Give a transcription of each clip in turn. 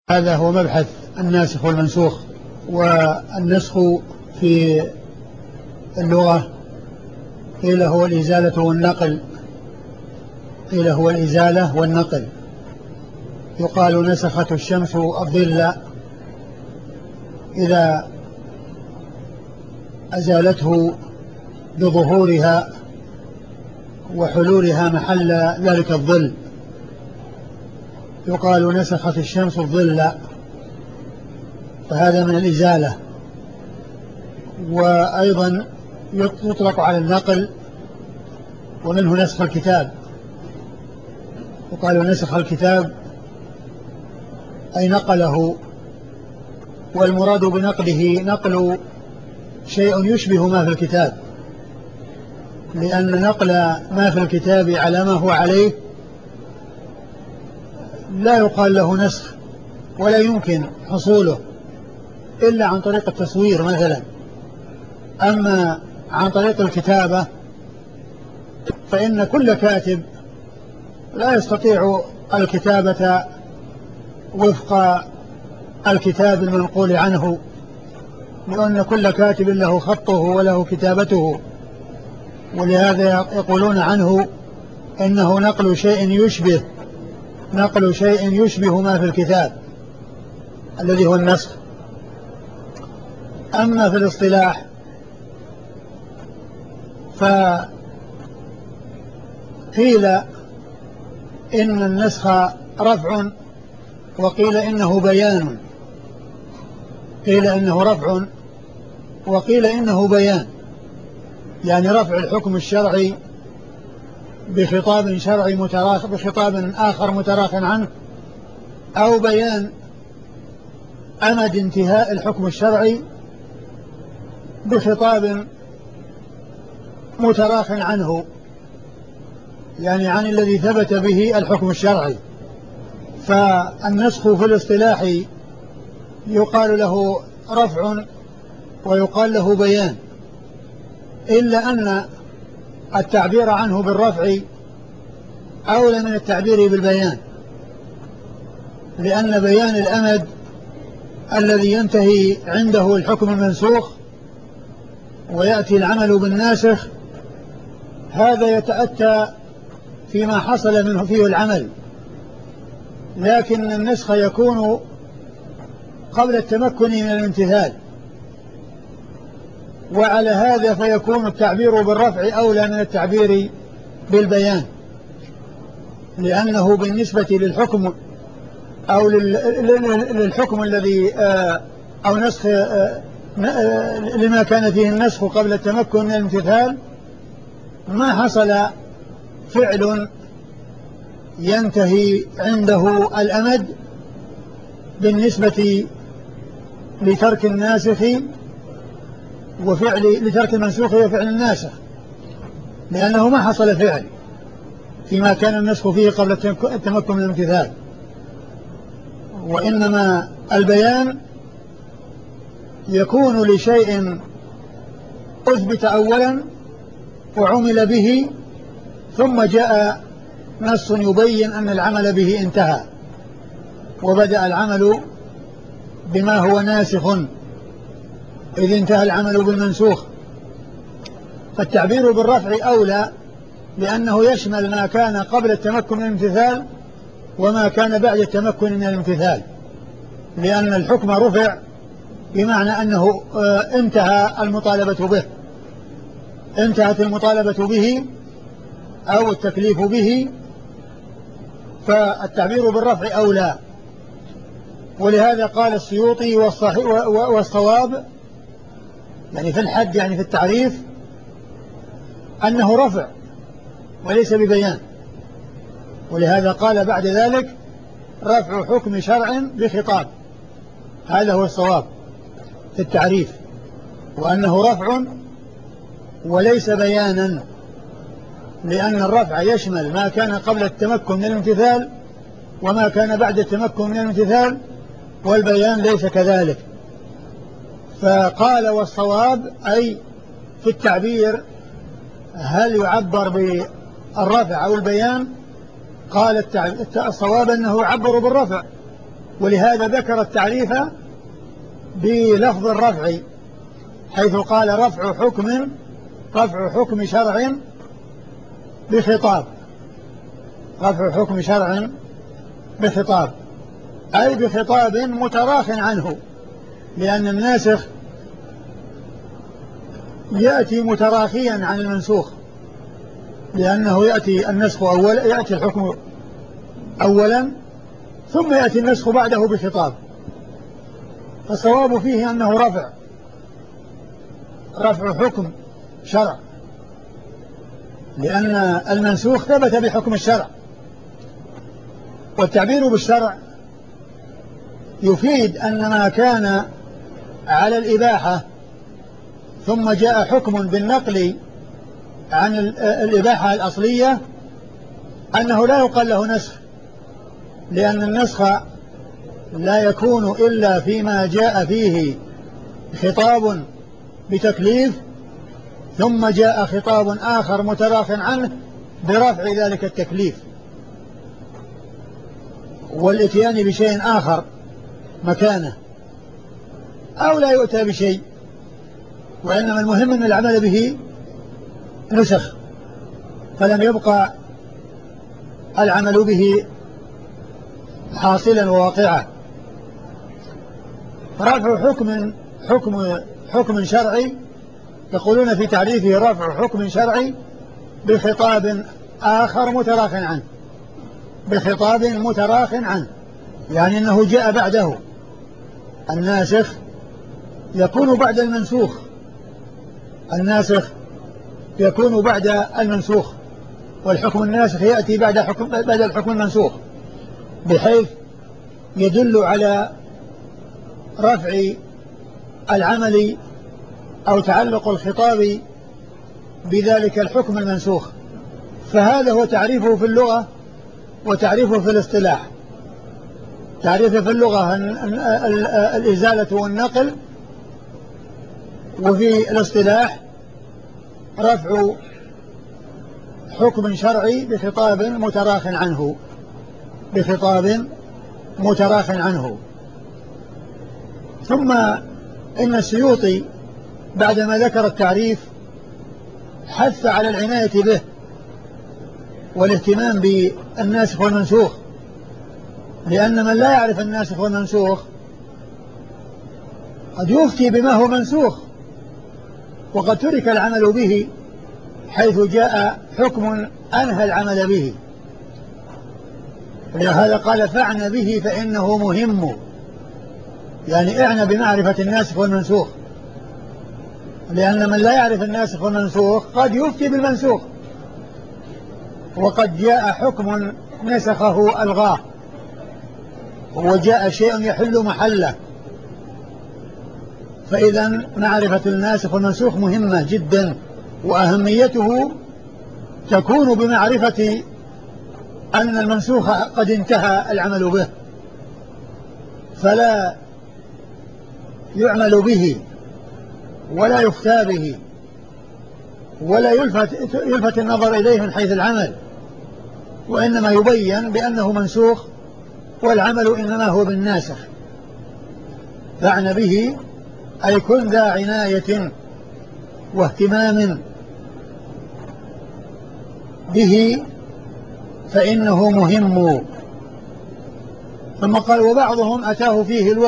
هذا هو مبحث الناسخ والمنسوخ. والنسخ في اللغة قيل هو الإزالة والنقل، قيل هو الإزالة والنقل. يقال نسخت الشمس الظل إذا أزالته بظهورها وحلولها محل ذلك الظل. يقال نسخت الشمس الظل، فهذا من الإزالة. وأيضا يطلق على النقل، ومنه نسخ الكتاب. يقال نسخ الكتاب أي نقله، والمراد بنقله نقل شيء يشبه ما في الكتاب، لأن نقل ما في الكتاب على ما هو عليه لا يقال له نسخ، ولا يمكن حصوله إلا عن طريق التصوير مثلا. أما عن طريق الكتابة فإن كل كاتب لا يستطيع الكتابة وفق الكتاب المنقول عنه، لأن كل كاتب له خطه وله كتابته، ولهذا يقولون عنه إنه نقل شيء يشبه ما في الكتاب الذي هو النسخ. أما في الاصطلاح فقيل إن النسخ رفع، وقيل إنه بيان. قيل إنه رفع وقيل إنه بيان، يعني رفع الحكم الشرعي بخطاب شرعي بخطاب آخر متراخ عنه، أو بيان أمد انتهاء الحكم الشرعي بخطاب متراخ عنه، يعني عن الذي ثبت به الحكم الشرعي. فالنسخ في الاصطلاح يقال له رفع ويقال له بيان، إلا أن التعبير عنه بالرفع أولى من التعبير بالبيان، لأن بيان الأمد الذي ينتهي عنده الحكم المنسوخ ويأتي العمل بالناسخ هذا يتأتى فيما حصل منه فيه العمل، لكن النسخ يكون قبل التمكن من الامتثال، وعلى هذا فيكون التعبير بالرفع أولى من التعبير بالبيان، لأنه بالنسبة للحكم أو للحكم الذي أو نسخ لما كان فيه النسخ قبل التمكن من الامتثال ما حصل فعل ينتهي عنده الأمد بالنسبة لترك الناسخ لترك المنسوخ وفعل الناسخ، لأنه ما حصل فعل فيما كان النسخ فيه قبل التمكن من الامتثال. وإنما البيان يكون لشيء أثبت أولا وعمل به، ثم جاء نص يبين أن العمل به انتهى وبدأ العمل بما هو ناسخ إذ انتهى العمل بالمنسوخ. فالتعبير بالرفع أولى، لأنه يشمل ما كان قبل التمكن من الامتثال وما كان بعد التمكن من الامتثال، لأن الحكم رفع بمعنى أنه انتهى المطالبة به، انتهت المطالبة به أو التكليف به، فالتعبير بالرفع أولى. ولهذا قال السيوطي والصواب يعني في الحد، يعني في التعريف، أنه رفع وليس ببيان. ولهذا قال بعد ذلك رفع حكم شرع بخطاب، هذا هو الصواب في التعريف، وأنه رفع وليس بيانا، لأن الرفع يشمل ما كان قبل التمكن من الامتثال وما كان بعد التمكن من الامتثال، والبيان ليس كذلك. فقال والصواب أي في التعبير هل يعبر بالرفع أو البيان؟ قال الصواب أنه يعبر بالرفع، ولهذا ذكر التعريف بلفظ الرفع، حيث قال رفع حكم شرع بخطاب، رفع حكم شرع بخطاب، أي بخطاب متراخ عنه، لأن الناسخ يأتي متراخيا عن المنسوخ، لأنه يأتي النسخ أولا، يأتي الحكم أولا ثم يأتي النسخ بعده بخطاب. فالصواب فيه أنه رفع حكم شرع، لأن المنسوخ ثبت بحكم الشرع، والتعبير بالشرع يفيد أن ما كان على الإباحة ثم جاء حكم بالنقل عن الإباحة الأصلية أنه لا يقال له نسخ، لأن النسخ لا يكون إلا فيما جاء فيه خطاب بتكليف ثم جاء خطاب آخر متراخ عنه برفع ذلك التكليف والإتيان بشيء آخر مكانه، أو لا يؤتى بشيء، وإنما المهم أن العمل به نسخ، فلم يبقى العمل به حاصلا وواقعا. رفع حكم شرعي، يقولون في تعريفه رفع حكم شرعي بخطاب آخر متراخ عنه، بخطاب متراخ عنه، يعني أنه جاء بعده. الناسخ يكون بعد المنسوخ، الناسخ يكون بعد المنسوخ، والحكم الناسخ يأتي بعد الحكم المنسوخ، بحيث يدل على رفع العمل أو تعلق الخطاب بذلك الحكم المنسوخ. فهذا هو تعريفه في اللغة وتعريفه في الاصطلاح. تعريفه في اللغة الإزالة والنقل، وفي الاصطلاح رفع حكم شرعي بخطاب متراخ عنه، بخطاب متراخ عنه. ثم إن السيوطي بعدما ذكر التعريف حث على العناية به والاهتمام بالناسخ والمنسوخ، لأن من لا يعرف الناسخ والمنسوخ قد يفتي بما هو منسوخ وقد ترك العمل به، حيث جاء حكم أنهى العمل به. ولهذا قال فاعن به فإنه مهم، يعني اعنى بمعرفة الناسخ والمنسوخ، لأن من لا يعرف الناسخ والمنسوخ قد يفتي بالمنسوخ وقد جاء حكم نسخه ألغاه وجاء شيء يحل محله. فإذا معرفة الناسخ والمنسوخ مهمة جدا، وأهميته تكون بمعرفة أن المنسوخ قد انتهى العمل به، فلا يعمل به ولا يفتى به ولا يلفت النظر إليه من حيث العمل، وإنما يبين بأنه منسوخ والعمل إنما هو بالناسخ. فاعن به أي كن ذا عناية واهتمام به فإنه مهم. ثم قال وبعضهم أتاه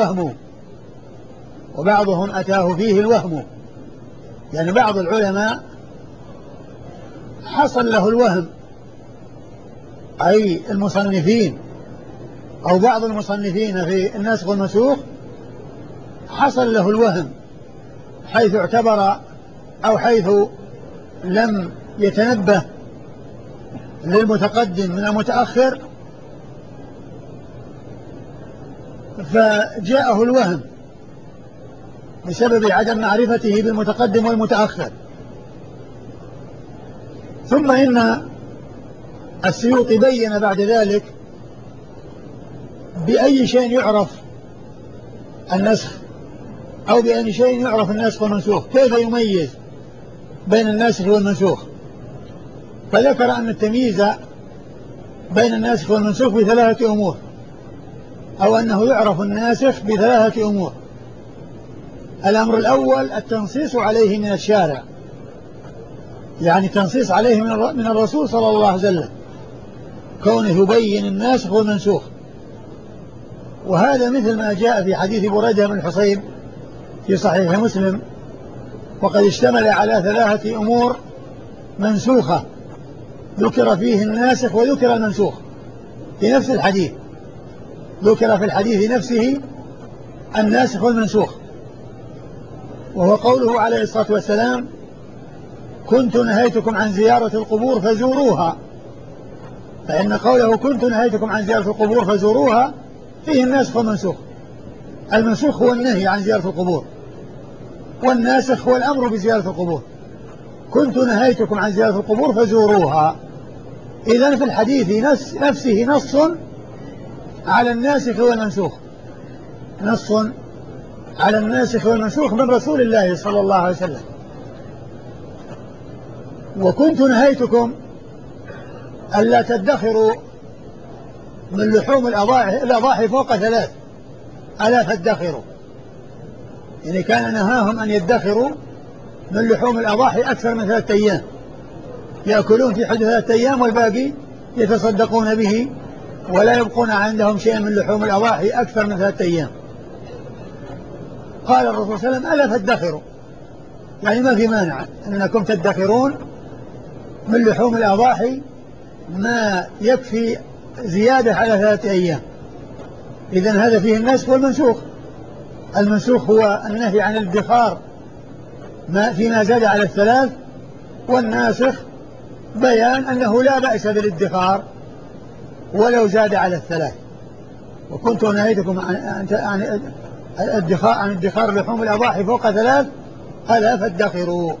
فيه الوهم، يعني بعض العلماء حصل له الوهم، أي المصنفين أو بعض المصنفين في الناسخ والمنسوخ حصل له الوهم، حيث اعتبر أو حيث لم يتنبه للمتقدم من المتأخر فجاءه الوهم بسبب عدم معرفته بالمتقدم والمتأخر. ثم إن السيوطي بين بعد ذلك بأي شيء يعرف النسخ أو بأي شيء يعرف الناسخ والمنسوخ، كيف يميز بين الناسخ والمنسوخ. فذكر أن التمييز بين الناسخ والمنسوخ بثلاثة أمور. أو أنه يعرف الناسخ بثلاثة أمور. الأمر الأول التنصيص عليه من الشارع، يعني تنصيص عليه من الرسول صلى الله عليه وسلم، كونه يبين الناسخ والمنسوخ. وهذا مثل ما جاء في حديث بريدة بن الحصيب في صحيح مسلم، وقد اشتمل على ثلاثة أمور منسوخة، ذكر فيه الناسخ وذكر المنسوخ في نفس الحديث. ذكر في الحديث نفسه الناسخ والمنسوخ، وهو قوله عليه الصلاة والسلام: كنت نهيتكم عن زيارة القبور فزوروها. فإن قوله كنت نهيتكم عن زيارة القبور فزوروها فيه الناسخ والمنسوخ. المنسوخ هو النهي عن زيارة القبور، والناسخ هو الأمر بزيارة القبور. كنت نهيتكم عن زيارة القبور فزوروها. إذن في الحديث نفسه نص على الناسخ والمنسوخ، نص على الناسخ والمنسوخ من رسول الله صلى الله عليه وسلم. وكنت نهيتكم ألا تدخروا من لحوم الأضاحي فوق 3، ألا تدخروا، يعني كان نهاهم أن يدخروا من لحوم الأضاحي أكثر من 3 أيام، يأكلون في حدود 3 أيام والباقي يتصدقون به، ولا يبقون عندهم شيء من لحوم الأضاحي أكثر من 3 أيام. قال الرسول صلى الله عليه وسلم: ألا تدخروا، يعني ما في مانع أنكم تدخرون من لحوم الأضاحي ما يكفي زيادة على 3 أيام. إذن هذا فيه النسخ والمنسوخ. المنسوخ هو النهي عن الادخار فيما زاد على 3، والناسخ بيان أنه لا بأس بالادخار ولو زاد على 3. وكنت نهيتكم عن ادخار لحوم الأضاحي فوق 3، ألا فادخروا.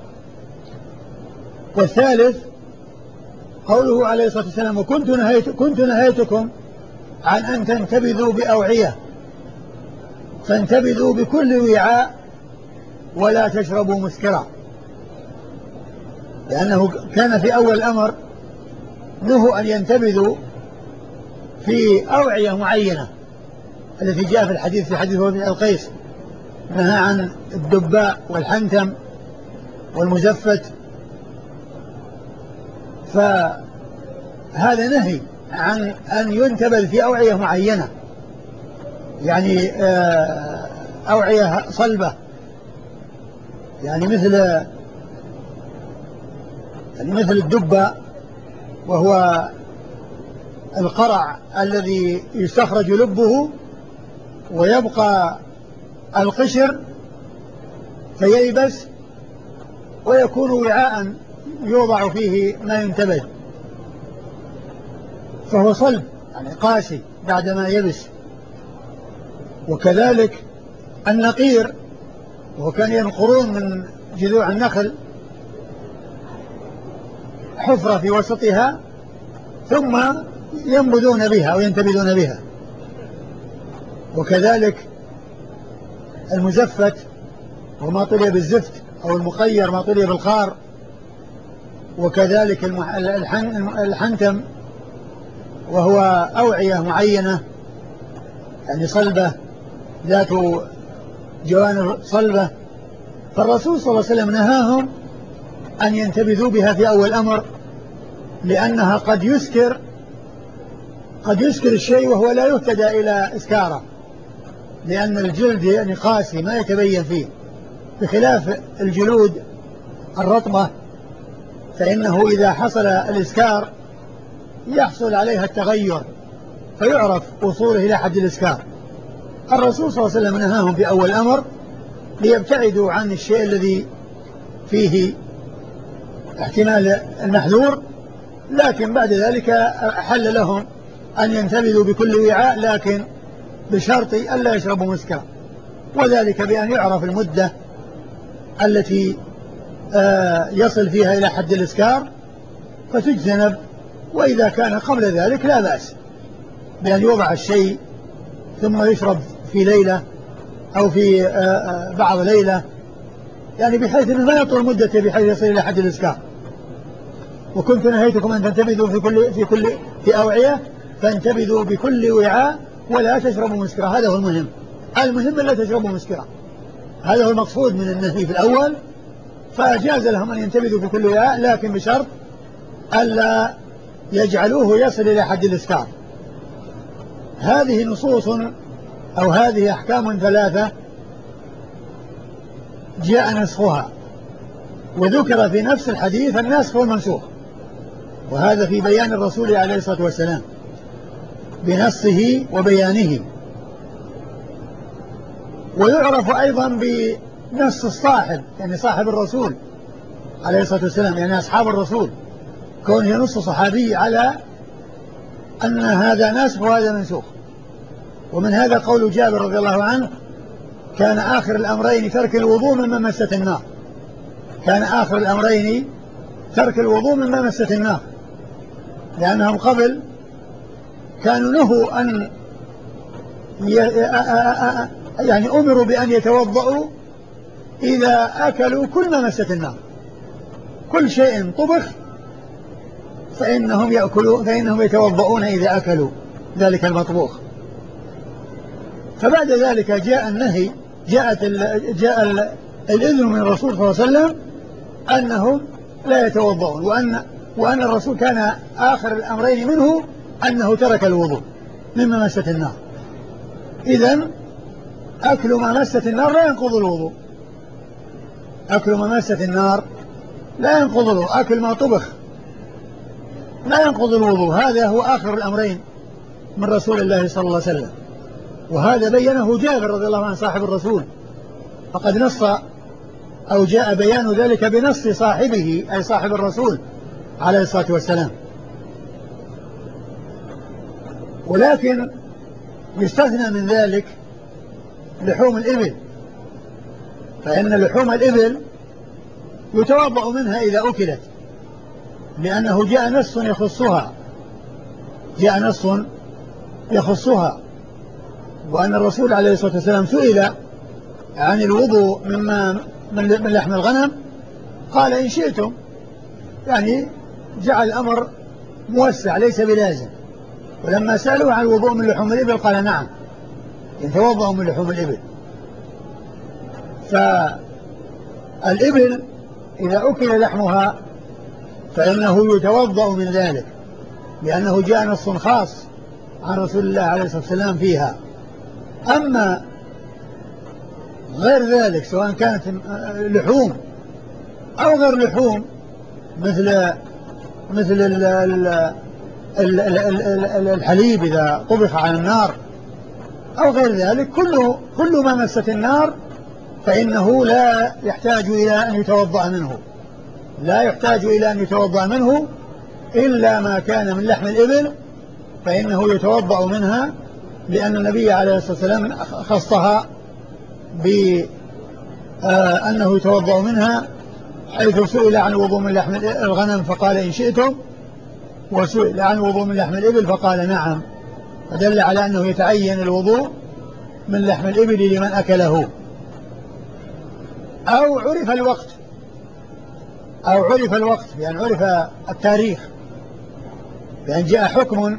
والثالث قوله عليه الصلاة والسلام: كنت نهيتكم عن أن تنتبذوا بأوعية، فانتبذوا بكل وعاء ولا تشربوا مسكرا. لأنه كان في أول الأمر نهوا أن ينتبذوا في أوعية معينة التي جاء في الحديث، في حديث وفي القيس نهى عن الدباء والحنتم والمزفت. فهذا نهي عن أن ينتبذ في أوعية معينة، يعني أوعية صلبة، يعني مثل الدباء، وهو القرع الذي يستخرج لبه ويبقى القشر فييبس ويكون وعاء يوضع فيه ما ينتبذ، فهو صلب يعني قاسي بعدما يبس. وكذلك النقير، وكان ينقرون من جذوع النخل حفرة في وسطها ثم ينبذون بها أو ينتبذون بها. وكذلك المزفت وما طلي بالزفت، أو المقير ما طلي بالخار. وكذلك الحنتم، وهو أوعية معينة يعني صلبة ذات جوانب صلبة. فالرسول صلى الله عليه وسلم نهاهم أن ينتبذوا بها في أول الأمر، لأنها قد يسكر الشيء وهو لا يهتدى إلى إسكاره، لأن الجلد يعني قاسي ما يتبين فيه، بخلاف الجلود الرطبة فإنه إذا حصل الإسكار يحصل عليها التغير فيعرف وصوله إلى حد الإسكار. الرسول صلى الله عليه وسلم نهاهم في أول الأمر ليبتعدوا عن الشيء الذي فيه احتمال المحذور، لكن بعد ذلك أحل لهم أن ينتبذوا بكل وعاء، لكن بشرط ألا يشربوا مسكرا، وذلك بأن يعرف المدة التي يصل فيها إلى حد الإسكار فتجتنب. وإذا كان قبل ذلك لا بأس بأن يوضع الشيء ثم يشرب في ليلة أو في بعض ليلة، يعني بحيث أنه ما يطول مدته بحيث يصل إلى حد الإسكار. وكنت نهيتكم أن تنتبذوا في أوعية، فانتبذوا بكل وعاء ولا تشربوا مسكرا. هذا هو المهم، المهم لا تشربوا مسكرا، هذا هو المقصود من النهي في الأول. فجاز لهم أن ينتبذوا في كل وعاء، لكن بشرط ألا يجعلوه يصل إلى حد الإسكار. هذه نصوص أو هذه أحكام ثلاثة جاء نسخها، وذكر في نفس الحديث الناسخ والمنسوخ، وهذا في بيان الرسول عليه الصلاة والسلام بنصه وبيانه. ويعرف أيضا بنص الصاحب، يعني صاحب الرسول عليه الصلاة والسلام، يعني أصحاب الرسول، كونه ينص صحابي على أن هذا ناسخ وهذا منسوخ. ومن هذا قول جابر رضي الله عنه: كان آخر الأمرين ترك الوضوء مما مست النار. كان آخر الأمرين ترك الوضوء مما مست النار، لأنهم قبل كانوا نهوا أن يعني أمروا بأن يتوضأوا إذا أكلوا كل ما مست النار، كل شيء طبخ فإنهم يتوضؤون إذا أكلوا ذلك المطبوخ. فبعد ذلك جاء النهي، جاء الإذن من الرسول صلى الله عليه وسلم أنهم لا يتوضؤون، وأن الرسول كان آخر الأمرين منه أنه ترك الوضوء مما مست النار. إذن أكل ما مست النار لا ينقض الوضوء، أكل ما مست النار لا ينقض الوضوء، أكل ما طبخ لا ينقض الوضوء. هذا هو آخر الأمرين من رسول الله صلى الله عليه وسلم، وهذا بينه جابر رضي الله عنه صاحب الرسول، فقد نص أو جاء بيان ذلك بنص صاحبه أي صاحب الرسول عليه الصلاة والسلام. ولكن يستثنى من ذلك لحوم الإبل، فإن لحوم الإبل يتوضأ منها إذا أكلت، لأنه جاء نص يخصها، وأن الرسول عليه الصلاة والسلام سئل عن الوضوء من لحم الغنم قال: إن شئتم، يعني جعل الأمر موسع ليس بلازم. ولما سألوه عن الوضوء من لحوم الإبل قال: نعم، يتوضأ من لحوم الإبل. فالإبل إذا أكل لحمها فإنه يتوضأ من ذلك، لأنه جاء نص خاص عن رسول الله عليه الصلاة والسلام فيها. أما غير ذلك سواء كانت لحوم أو غير لحوم مثل الحليب إذا طبخ على النار أو غير ذلك، كل ما مست النار فإنه لا يحتاج إلى أن يتوضأ منه، إلا ما كان من لحم الإبل فإنه يتوضأ منها، لأن النبي عليه الصلاة والسلام خصها بأنه يتوضأ منها، حيث سئل عن الوضوء من لحم الغنم فقال: إن شئتم، وسئل عن الوضوء من لحم الإبل فقال: نعم، فدل على أنه يتعين الوضوء من لحم الإبل لمن أكله. أو عرف الوقت يعني عرف التاريخ، بأن جاء حكم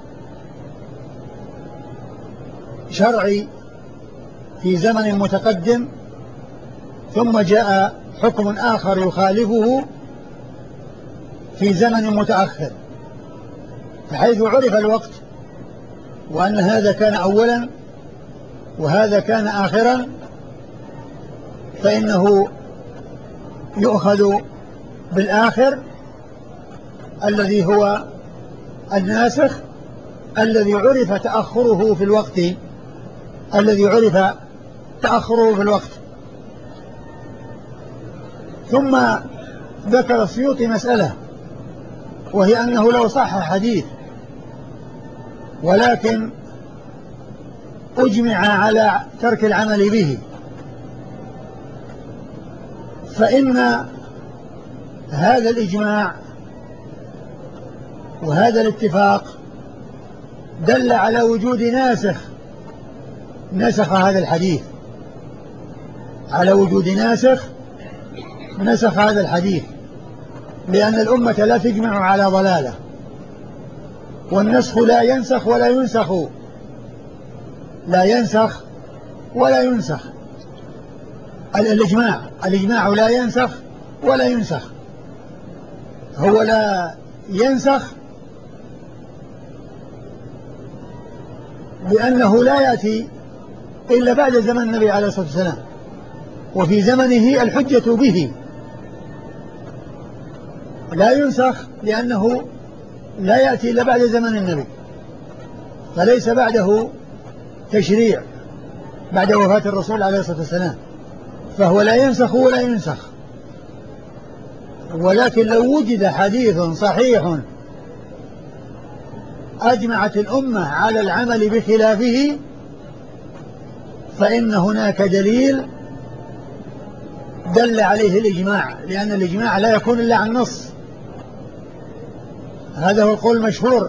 شرعي في زمن متقدم ثم جاء حكم آخر يخالفه في زمن متأخر، فحيث عرف الوقت وأن هذا كان أولا وهذا كان آخرا فإنه يؤخذ بالآخر الذي هو الناسخ، الذي عرف تأخره في الوقت. ثم ذكر السيوطي مسألة، وهي أنه لو صح حديث ولكن أجمع على ترك العمل به، فإن هذا الإجماع وهذا الاتفاق دل على وجود نسخ هذا الحديث، نسخ هذا الحديث، لأن الأمة لا تجمع على ضلالة، والنسخ لا ينسخ ولا ينسخ لا ينسخ ولا ينسخ. الإجماع لا ينسخ ولا ينسخ. هو لا ينسخ لأنه لا يأتي إلا بعد زمن النبي عليه الصلاة والسلام، وفي زمنه الحجة به. لا ينسخ لأنه لا يأتي إلا بعد زمن النبي، فليس بعده تشريع بعد وفاة الرسول عليه الصلاة والسلام، فهو لا ينسخ ولا ينسخ. ولكن لو وجد حديث صحيح أجمعت الأمة على العمل بخلافه فإن هناك دليل دل عليه الإجماع، لأن الإجماع لا يكون إلا عن نص. هذا هو القول المشهور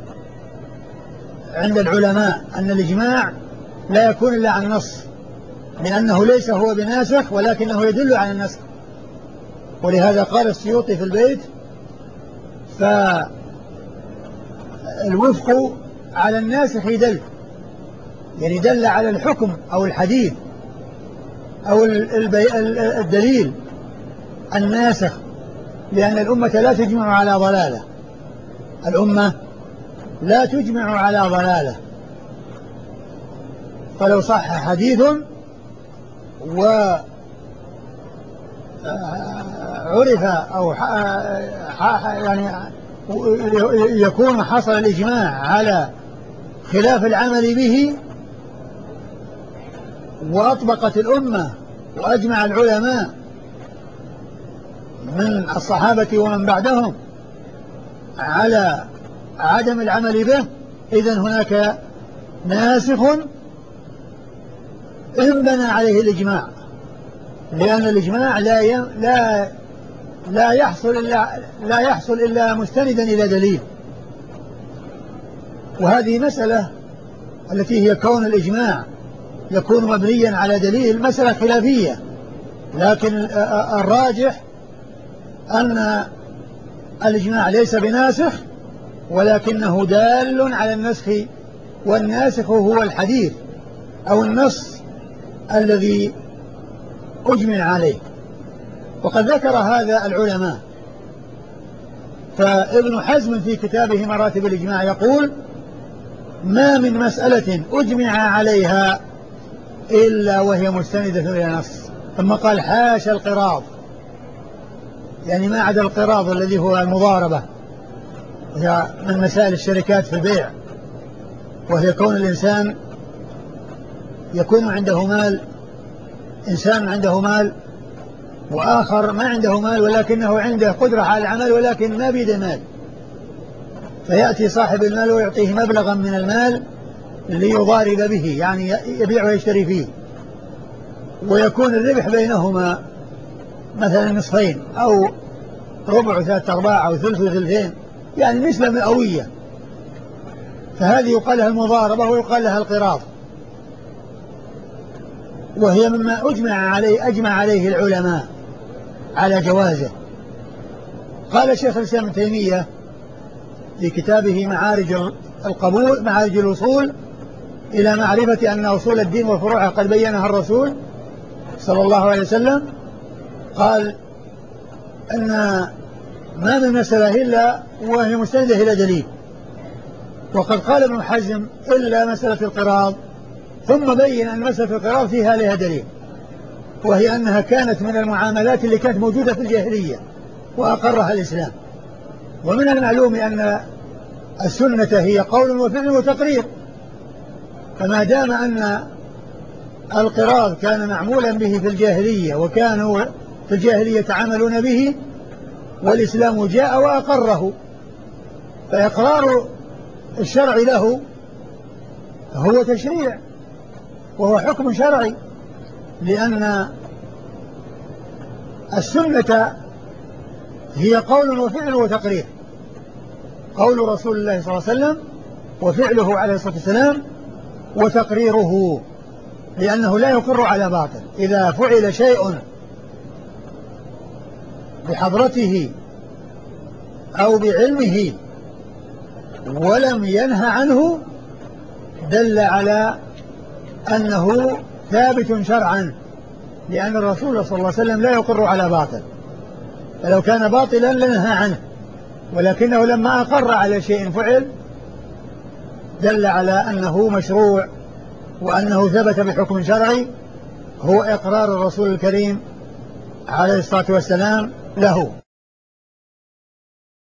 عند العلماء، أن الإجماع لا يكون إلا عن نص، لأنه ليس هو بناسخ ولكنه يدل على النسخ. ولهذا قال السيوطي في البيت: فالوفق على الناسخ دل، يعني دل على الحكم أو الحديث أو الدليل الناسخ، لأن الأمة لا تجمع على ضلالة. الأمة لا تجمع على ضلالة، فلو صح حديث وعرف أو يعني يكون حصل الإجماع على خلاف العمل به، وأطبقت الأمة وأجمع العلماء من الصحابة ومن بعدهم على عدم العمل به، إذن هناك ناسخ إن بنى عليه الإجماع، لأن الإجماع لا يحصل إلا مستندا إلى دليل. وهذه مسألة التي هي كون الإجماع يكون مبنيا على دليل مسألة خلافية، لكن الراجح أن الإجماع ليس بناسخ ولكنه دال على النسخ، والناسخ هو الحديث أو النص الذي أجمع عليه. وقد ذكر هذا العلماء، فابن حزم في كتابه مراتب الإجماع يقول: ما من مسألة أجمع عليها إلا وهي مستندة إلى نص. ثم قال: حاشا القراض، يعني ما عدا القراض الذي هو المضاربة، هي من مسائل الشركات في البيع، وهي كون الإنسان يكون عنده مال، إنسان عنده مال وآخر ما عنده مال ولكنه عنده قدرة على العمل ولكن ما بيده مال، فيأتي صاحب المال ويعطيه مبلغا من المال ليضارب به، يعني يبيع ويشتري فيه، ويكون الربح بينهما مثلا نصفين أو ربع ثلاثة أرباع أو ثلث وثلثين، يعني نسبة مئوية، فهذه يقال لها المضاربة ويقال لها القراض، وهي مما أجمع عليه العلماء على جوازه. قال شيخ الإسلام ابن تيمية في كتابه معارج الوصول إلى معرفة أن أصول الدين وفروعه قد بينها الرسول صلى الله عليه وسلم، قال أن ما من مسألة إلا وهي مستندة إلى دليل. وقد قال ابن حزم: إلا مسألة القراض، ثم بين أن مسألة القراض فيها لها دليل، وهي أنها كانت من المعاملات اللي كانت موجودة في الجاهلية وأقرها الإسلام. ومن المعلوم أن السنة هي قول وفعل وتقرير، فما دام أن القراض كان معمولا به في الجاهلية وكانوا في الجاهلية يتعاملون به، والإسلام جاء وأقره، فإقرار الشرع له هو تشريع وهو حكم شرعي، لأن السنة هي قول وفعل وتقرير، قول رسول الله صلى الله عليه وسلم وفعله عليه الصلاة والسلام وتقريره، لأنه لا يقر على باطل. إذا فعل شيء بحضرته أو بعلمه ولم ينهى عنه دل على أنه ثابت شرعا، لأن الرسول صلى الله عليه وسلم لا يقر على باطل، فلو كان باطلا لنهى عنه، ولكنه لما أقر على شيء فعل دل على أنه مشروع وأنه ثبت بحكم شرعي، هو إقرار الرسول الكريم عليه الصلاة والسلام له.